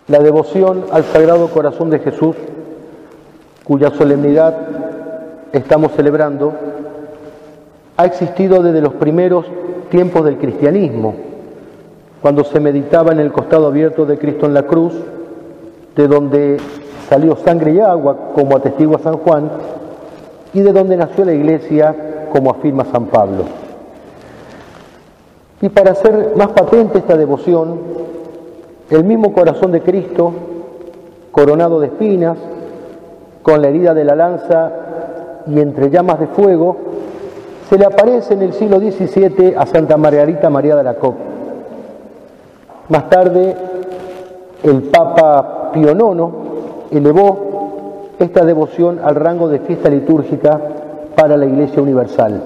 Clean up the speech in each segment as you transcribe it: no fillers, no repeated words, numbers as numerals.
La devoción al Sagrado Corazón de Jesús, cuya solemnidad estamos celebrando, ha existido desde los primeros tiempos del cristianismo, cuando se meditaba en el costado abierto de Cristo en la cruz, de donde salió sangre y agua, como atestigua San Juan, y de donde nació la Iglesia, como afirma San Pablo. Y para hacer más patente esta devoción, el mismo corazón de Cristo, coronado de espinas, con la herida de la lanza y entre llamas de fuego, se le aparece en el siglo XVII a Santa Margarita María de Alacoque. Más tarde, el Papa Pío IX elevó esta devoción al rango de fiesta litúrgica para la Iglesia Universal.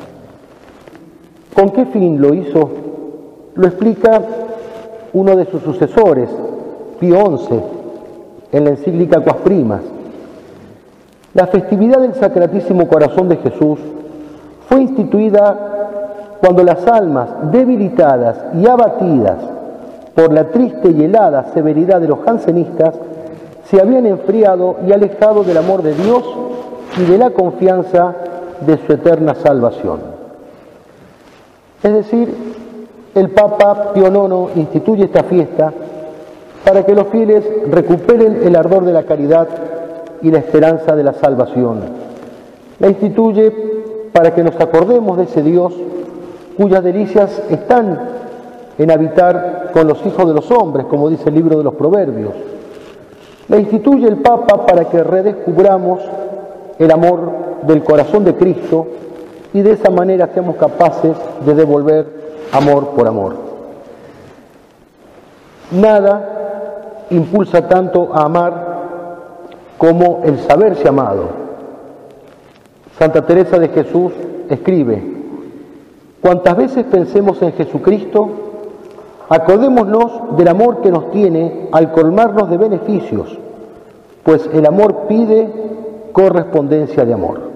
¿Con qué fin lo hizo? Lo explica uno de sus sucesores, Pío XI, en la encíclica Quas Primas. La festividad del Sacratísimo Corazón de Jesús fue instituida cuando las almas debilitadas y abatidas por la triste y helada severidad de los jansenistas se habían enfriado y alejado del amor de Dios y de la confianza de su eterna salvación. Es decir, el Papa Pío IX instituye esta fiesta para que los fieles recuperen el ardor de la caridad y la esperanza de la salvación. La instituye para que nos acordemos de ese Dios cuyas delicias están en habitar con los hijos de los hombres, como dice el libro de los Proverbios. La instituye el Papa para que redescubramos el amor del corazón de Cristo y de esa manera seamos capaces de devolver amor por amor. Nada impulsa tanto a amar como el saberse amado. Santa Teresa de Jesús escribe: cuantas veces pensemos en Jesucristo, acordémonos del amor que nos tiene al colmarnos de beneficios, pues el amor pide correspondencia de amor.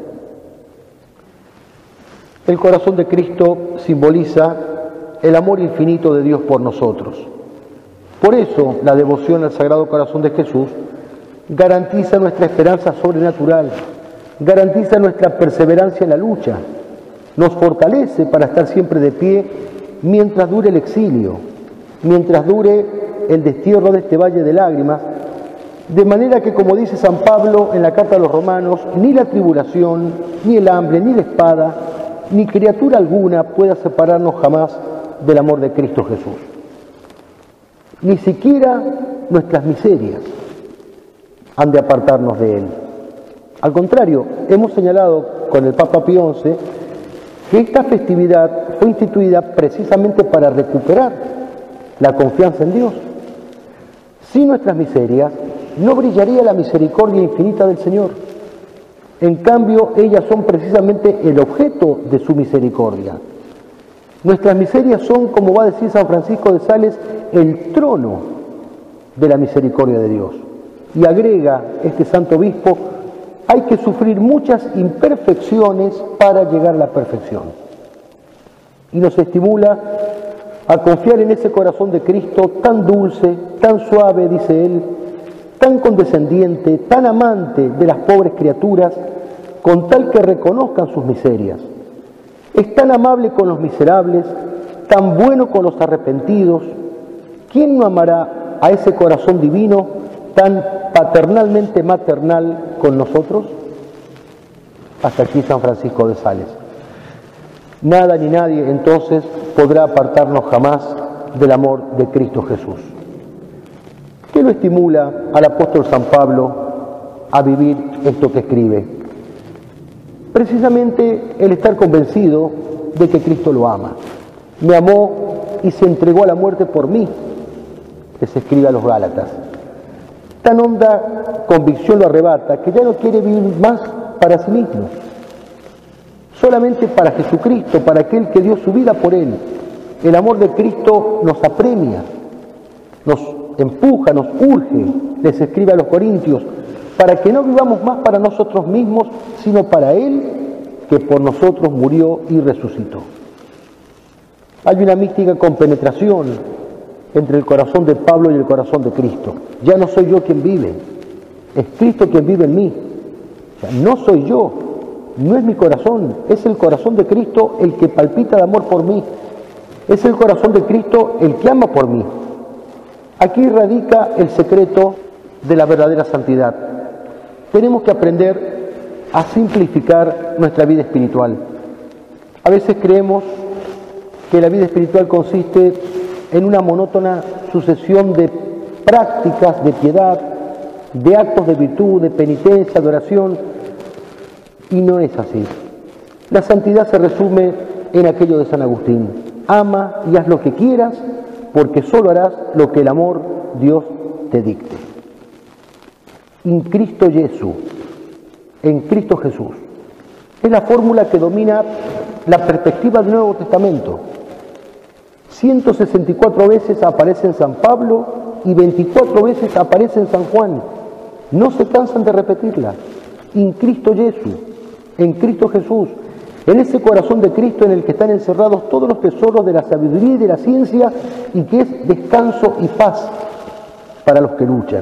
El corazón de Cristo simboliza el amor infinito de Dios por nosotros. Por eso la devoción al Sagrado Corazón de Jesús garantiza nuestra esperanza sobrenatural, garantiza nuestra perseverancia en la lucha, nos fortalece para estar siempre de pie mientras dure el exilio, mientras dure el destierro de este valle de lágrimas, de manera que, como dice San Pablo en la carta a los Romanos, ni la tribulación, ni el hambre, ni la espada, ni criatura alguna pueda separarnos jamás del amor de Cristo Jesús. Ni siquiera nuestras miserias han de apartarnos de Él. Al contrario, hemos señalado con el Papa Pío XI que esta festividad fue instituida precisamente para recuperar la confianza en Dios. Sin nuestras miserias no brillaría la misericordia infinita del Señor. En cambio, ellas son precisamente el objeto de su misericordia. Nuestras miserias son, como va a decir San Francisco de Sales, el trono de la misericordia de Dios. Y agrega este santo obispo: hay que sufrir muchas imperfecciones para llegar a la perfección. Y nos estimula a confiar en ese corazón de Cristo tan dulce, tan suave, dice él, tan condescendiente, tan amante de las pobres criaturas, con tal que reconozcan sus miserias. Es tan amable con los miserables, tan bueno con los arrepentidos. ¿Quién no amará a ese corazón divino tan paternalmente maternal con nosotros? Hasta aquí San Francisco de Sales. Nada ni nadie entonces podrá apartarnos jamás del amor de Cristo Jesús. ¿Qué lo estimula al apóstol San Pablo a vivir esto que escribe? Precisamente el estar convencido de que Cristo lo ama. Me amó y se entregó a la muerte por mí, que se escribe a los Gálatas. Tan honda convicción lo arrebata que ya no quiere vivir más para sí mismo, solamente para Jesucristo, para aquel que dio su vida por él. El amor de Cristo nos apremia, nos empuja, nos urge, les escribe a los Corintios, para que no vivamos más para nosotros mismos, sino para Él, que por nosotros murió y resucitó. Hay una mística compenetración entre el corazón de Pablo y el corazón de Cristo. Ya no soy yo quien vive, es Cristo quien vive en mí. O sea, no soy yo, no es mi corazón, es el corazón de Cristo el que palpita de amor por mí. Es el corazón de Cristo el que ama por mí. Aquí radica el secreto de la verdadera santidad. Tenemos que aprender a simplificar nuestra vida espiritual. A veces creemos que la vida espiritual consiste en una monótona sucesión de prácticas de piedad, de actos de virtud, de penitencia, de oración, y no es así. La santidad se resume en aquello de San Agustín: ama y haz lo que quieras, porque solo harás lo que el amor Dios te dicte. In Cristo Jesús, en Cristo Jesús. Es la fórmula que domina la perspectiva del Nuevo Testamento. 164 veces aparece en San Pablo y 24 veces aparece en San Juan. No se cansan de repetirla. In Cristo Jesús, en Cristo Jesús, en ese corazón de Cristo en el que están encerrados todos los tesoros de la sabiduría y de la ciencia, y que es descanso y paz para los que luchan.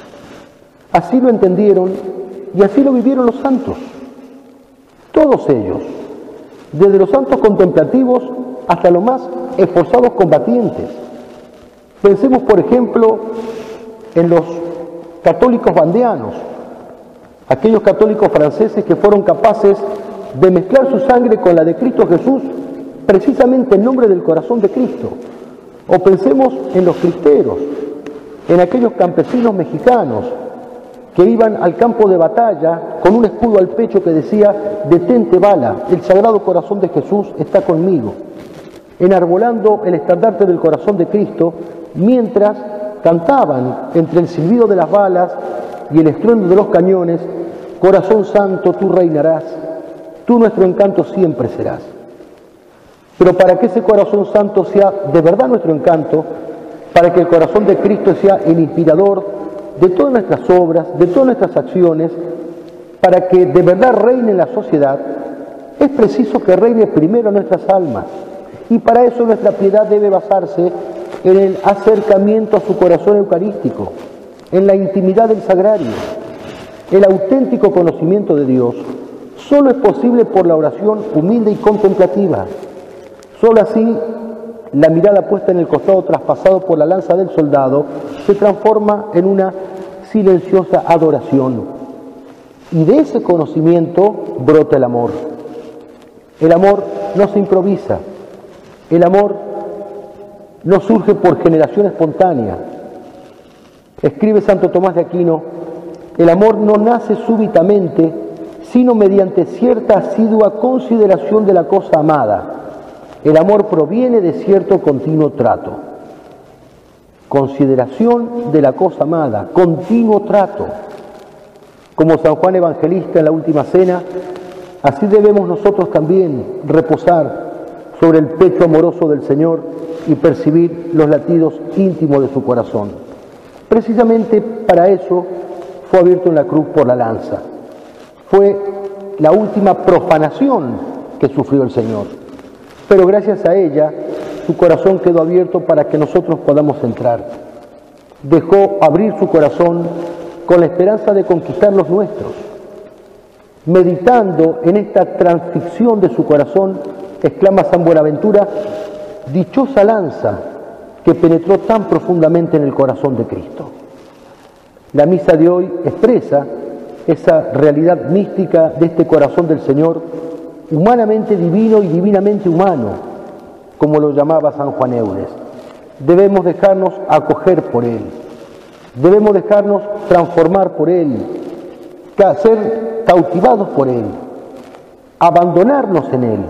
Así lo entendieron y así lo vivieron los santos. Todos ellos, desde los santos contemplativos hasta los más esforzados combatientes. Pensemos, por ejemplo, en los católicos vandeanos, aquellos católicos franceses que fueron capaces de mezclar su sangre con la de Cristo Jesús, precisamente en nombre del corazón de Cristo. O pensemos en los cristeros, en aquellos campesinos mexicanos que iban al campo de batalla con un escudo al pecho que decía: detente bala, el Sagrado Corazón de Jesús está conmigo, enarbolando el estandarte del corazón de Cristo, mientras cantaban entre el silbido de las balas y el estruendo de los cañones: Corazón Santo, tú reinarás, tú nuestro encanto siempre serás. Pero para que ese corazón santo sea de verdad nuestro encanto, para que el corazón de Cristo sea el inspirador de todas nuestras obras, de todas nuestras acciones, para que de verdad reine en la sociedad, es preciso que reine primero en nuestras almas. Y para eso nuestra piedad debe basarse en el acercamiento a su corazón eucarístico, en la intimidad del sagrario. El auténtico conocimiento de Dios solo es posible por la oración humilde y contemplativa. Solo así la mirada puesta en el costado traspasado por la lanza del soldado se transforma en una silenciosa adoración. Y de ese conocimiento brota el amor. El amor no se improvisa. El amor no surge por generación espontánea. Escribe Santo Tomás de Aquino: el amor no nace súbitamente, sino mediante cierta asidua consideración de la cosa amada. El amor proviene de cierto continuo trato. Consideración de la cosa amada, continuo trato. Como San Juan Evangelista en la Última Cena, así debemos nosotros también reposar sobre el pecho amoroso del Señor y percibir los latidos íntimos de su corazón. Precisamente para eso fue abierto en la cruz por la lanza. Fue la última profanación que sufrió el Señor. Pero gracias a ella, su corazón quedó abierto para que nosotros podamos entrar. Dejó abrir su corazón con la esperanza de conquistar los nuestros. Meditando en esta transfixión de su corazón, exclama San Buenaventura: dichosa lanza que penetró tan profundamente en el corazón de Cristo. La misa de hoy expresa esa realidad mística de este corazón del Señor, humanamente divino y divinamente humano, como lo llamaba San Juan Eudes. Debemos dejarnos acoger por Él, debemos dejarnos transformar por Él, ser cautivados por Él, abandonarnos en Él.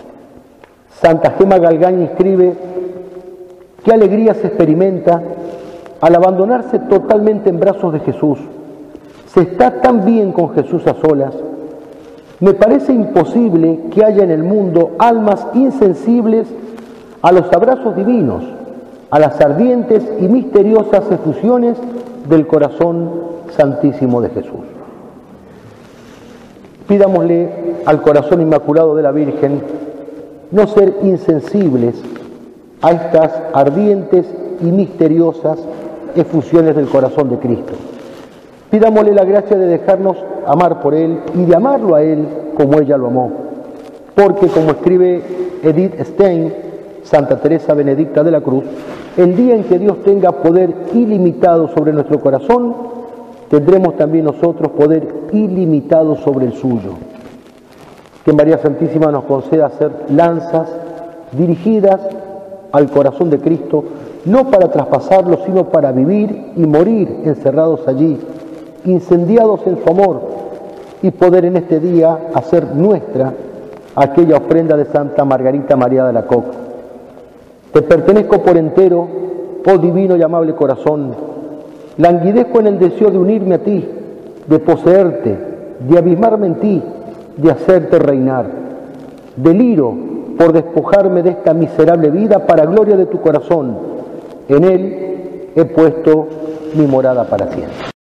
Santa Gema Galgani escribe: qué alegría se experimenta al abandonarse totalmente en brazos de Jesús. Se está tan bien con Jesús a solas. Me parece imposible que haya en el mundo almas insensibles a los abrazos divinos, a las ardientes y misteriosas efusiones del corazón santísimo de Jesús. Pidámosle al corazón inmaculado de la Virgen no ser insensibles a estas ardientes y misteriosas efusiones del corazón de Cristo. Pidámosle la gracia de dejarnos amar por Él y de amarlo a Él como ella lo amó. Porque, como escribe Edith Stein, Santa Teresa Benedicta de la Cruz, el día en que Dios tenga poder ilimitado sobre nuestro corazón, tendremos también nosotros poder ilimitado sobre el suyo. Que María Santísima nos conceda ser lanzas dirigidas al corazón de Cristo, no para traspasarlo, sino para vivir y morir encerrados allí, incendiados en su amor, y poder en este día hacer nuestra aquella ofrenda de Santa Margarita María de Alacoque. Te pertenezco por entero, oh divino y amable corazón, languidezco en el deseo de unirme a ti, de poseerte, de abismarme en ti, de hacerte reinar. Deliro por despojarme de esta miserable vida para gloria de tu corazón. En él he puesto mi morada para siempre.